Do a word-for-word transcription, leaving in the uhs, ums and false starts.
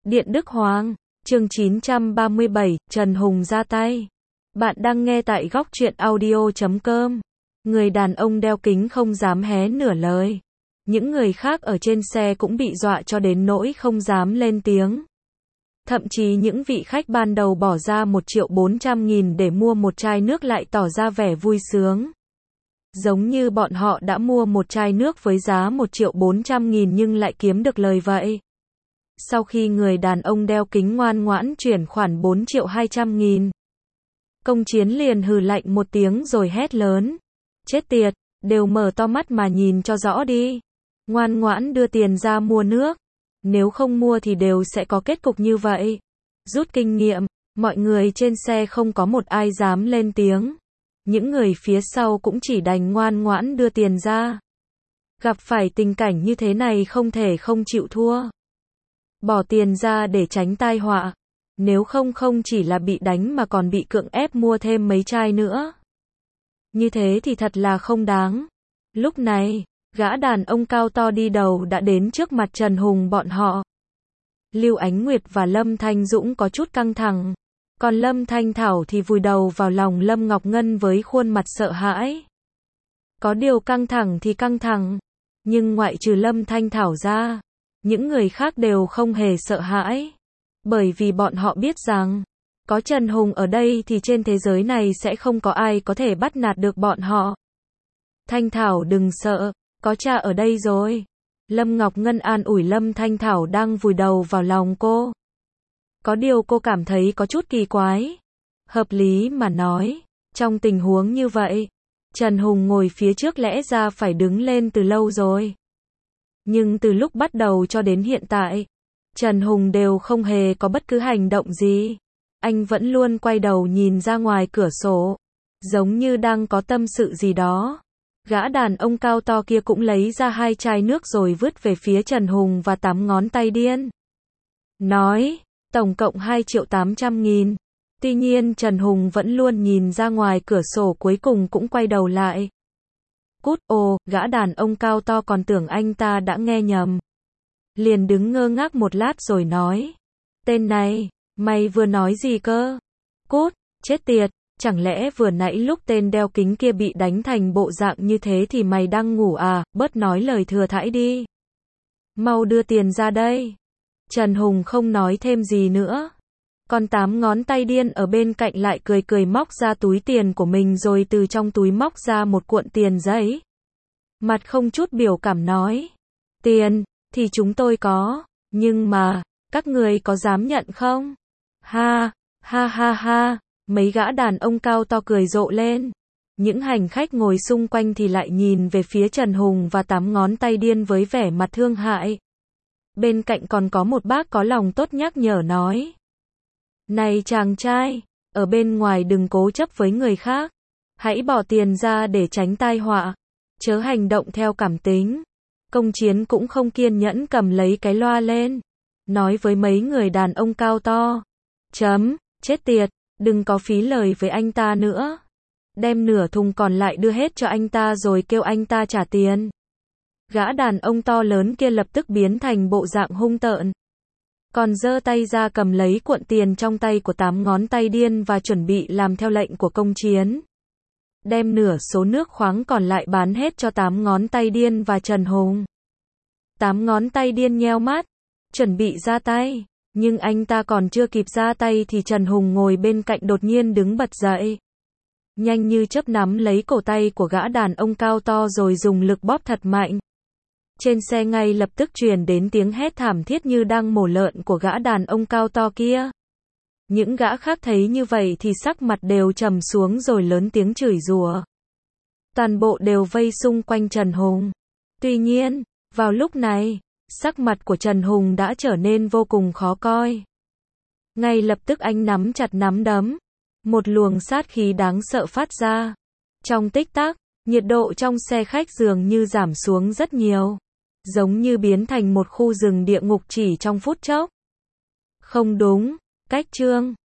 Điện Đức Hoàng, chương chín trăm ba mươi bảy, Trần Hùng ra tay. Bạn đang nghe tại góc truyện audio chấm com. Người đàn ông đeo kính không dám hé nửa lời. Những người khác ở trên xe cũng bị dọa cho đến nỗi không dám lên tiếng. Thậm chí những vị khách ban đầu bỏ ra một triệu bốn trăm nghìn để mua một chai nước lại tỏ ra vẻ vui sướng. Giống như bọn họ đã mua một chai nước với giá một triệu bốn trăm nghìn nhưng lại kiếm được lời vậy. Sau khi người đàn ông đeo kính ngoan ngoãn chuyển khoản bốn triệu hai trăm nghìn, Công Chiến liền hừ lạnh một tiếng rồi hét lớn. Chết tiệt, đều mở to mắt mà nhìn cho rõ đi. Ngoan ngoãn đưa tiền ra mua nước. Nếu không mua thì đều sẽ có kết cục như vậy. Rút kinh nghiệm, mọi người trên xe không có một ai dám lên tiếng. Những người phía sau cũng chỉ đành ngoan ngoãn đưa tiền ra. Gặp phải tình cảnh như thế này không thể không chịu thua. Bỏ tiền ra để tránh tai họa. Nếu không không chỉ là bị đánh mà còn bị cưỡng ép mua thêm mấy chai nữa. Như thế thì thật là không đáng. Lúc này, gã đàn ông cao to đi đầu đã đến trước mặt Trần Hùng bọn họ. Lưu Ánh Nguyệt và Lâm Thanh Dũng có chút căng thẳng. Còn Lâm Thanh Thảo thì vùi đầu vào lòng Lâm Ngọc Ngân với khuôn mặt sợ hãi. Có điều căng thẳng thì căng thẳng. Nhưng ngoại trừ Lâm Thanh Thảo ra, những người khác đều không hề sợ hãi. Bởi vì bọn họ biết rằng, có Trần Hùng ở đây thì trên thế giới này sẽ không có ai có thể bắt nạt được bọn họ. Thanh Thảo đừng sợ, có cha ở đây rồi. Lâm Ngọc Ngân an ủi Lâm Thanh Thảo đang vùi đầu vào lòng cô. Có điều cô cảm thấy có chút kỳ quái. Hợp lý mà nói, trong tình huống như vậy, Trần Hùng ngồi phía trước lẽ ra phải đứng lên từ lâu rồi. Nhưng từ lúc bắt đầu cho đến hiện tại, Trần Hùng đều không hề có bất cứ hành động gì. Anh vẫn luôn quay đầu nhìn ra ngoài cửa sổ, giống như đang có tâm sự gì đó. Gã đàn ông cao to kia cũng lấy ra hai chai nước rồi vứt về phía Trần Hùng và tám ngón tay điên. Nói, tổng cộng hai triệu tám trăm nghìn. Tuy nhiên Trần Hùng vẫn luôn nhìn ra ngoài cửa sổ, cuối cùng cũng quay đầu lại. Cút, ồ, gã đàn ông cao to còn tưởng anh ta đã nghe nhầm. Liền đứng ngơ ngác một lát rồi nói. Tên này, mày vừa nói gì cơ? Cút, chết tiệt, chẳng lẽ vừa nãy lúc tên đeo kính kia bị đánh thành bộ dạng như thế thì mày đang ngủ à? Bớt nói lời thừa thãi đi. Mau đưa tiền ra đây. Trần Hùng không nói thêm gì nữa. Còn tám ngón tay điên ở bên cạnh lại cười cười móc ra túi tiền của mình rồi từ trong túi móc ra một cuộn tiền giấy. Mặt không chút biểu cảm nói. Tiền, thì chúng tôi có, nhưng mà, các người có dám nhận không? Ha, ha ha ha, mấy gã đàn ông cao to cười rộ lên. Những hành khách ngồi xung quanh thì lại nhìn về phía Trần Hùng và tám ngón tay điên với vẻ mặt thương hại. Bên cạnh còn có một bác có lòng tốt nhắc nhở nói. Này chàng trai, ở bên ngoài đừng cố chấp với người khác. Hãy bỏ tiền ra để tránh tai họa. Chớ hành động theo cảm tính. Công Chiến cũng không kiên nhẫn cầm lấy cái loa lên. Nói với mấy người đàn ông cao to. Chấm, chết tiệt, đừng có phí lời với anh ta nữa. Đem nửa thùng còn lại đưa hết cho anh ta rồi kêu anh ta trả tiền. Gã đàn ông to lớn kia lập tức biến thành bộ dạng hung tợn. Còn giơ tay ra cầm lấy cuộn tiền trong tay của tám ngón tay điên và chuẩn bị làm theo lệnh của Công Chiến. Đem nửa số nước khoáng còn lại bán hết cho tám ngón tay điên và Trần Hùng. Tám ngón tay điên nheo mắt, chuẩn bị ra tay, nhưng anh ta còn chưa kịp ra tay thì Trần Hùng ngồi bên cạnh đột nhiên đứng bật dậy. Nhanh như chớp nắm lấy cổ tay của gã đàn ông cao to rồi dùng lực bóp thật mạnh. Trên xe ngay lập tức truyền đến tiếng hét thảm thiết như đang mổ lợn của gã đàn ông cao to kia. Những gã khác thấy như vậy thì sắc mặt đều trầm xuống rồi lớn tiếng chửi rủa. Toàn bộ đều vây xung quanh Trần Hùng. Tuy nhiên, vào lúc này, sắc mặt của Trần Hùng đã trở nên vô cùng khó coi. Ngay lập tức anh nắm chặt nắm đấm. Một luồng sát khí đáng sợ phát ra. Trong tích tắc, nhiệt độ trong xe khách dường như giảm xuống rất nhiều. Giống như biến thành một khu rừng địa ngục chỉ trong phút chốc. Không đúng, cách chương.